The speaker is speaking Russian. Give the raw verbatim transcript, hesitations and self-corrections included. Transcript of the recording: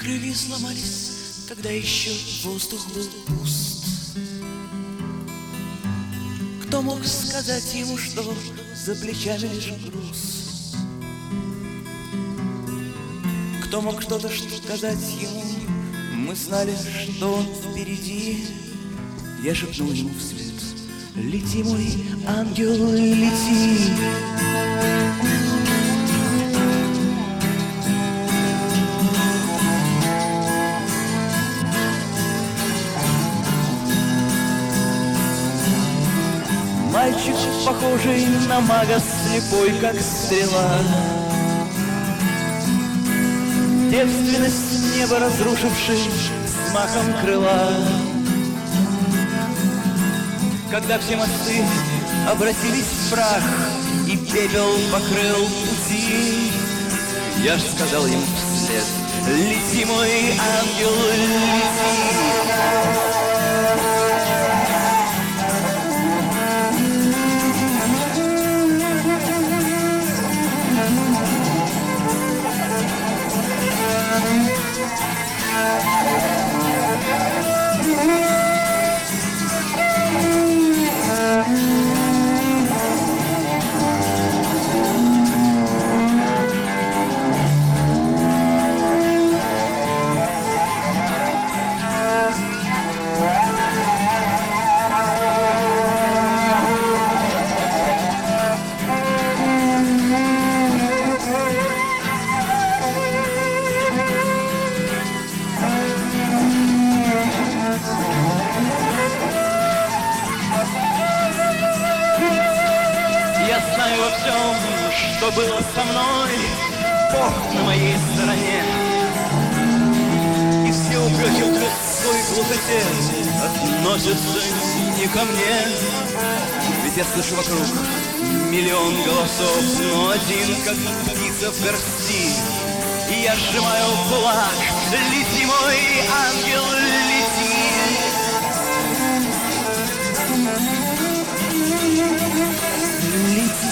Крылья сломались, когда еще воздух был пуст. Кто мог сказать ему, что за плечами лишь груз? Кто мог что-то сказать ему? Мы знали, что он впереди. Я шепнул ему вслед: лети, мой ангел, лети. Мальчик, похожий на мага, слепой, как стрела. Девственность неба разрушивший взмахом крыла. Когда все мосты обратились в прах и пепел покрыл пути, я ж сказал ему вслед: лети, мой ангел, лети. Я знаю во всем, что было со мной, Бог на моей стороне. И все упреки в людской глухоте относятся не ко мне. Ведь я слышу вокруг миллион голосов, но один, как птица в горсти. И я сжимаю кулак: лети, мой ангел, лети. Лети.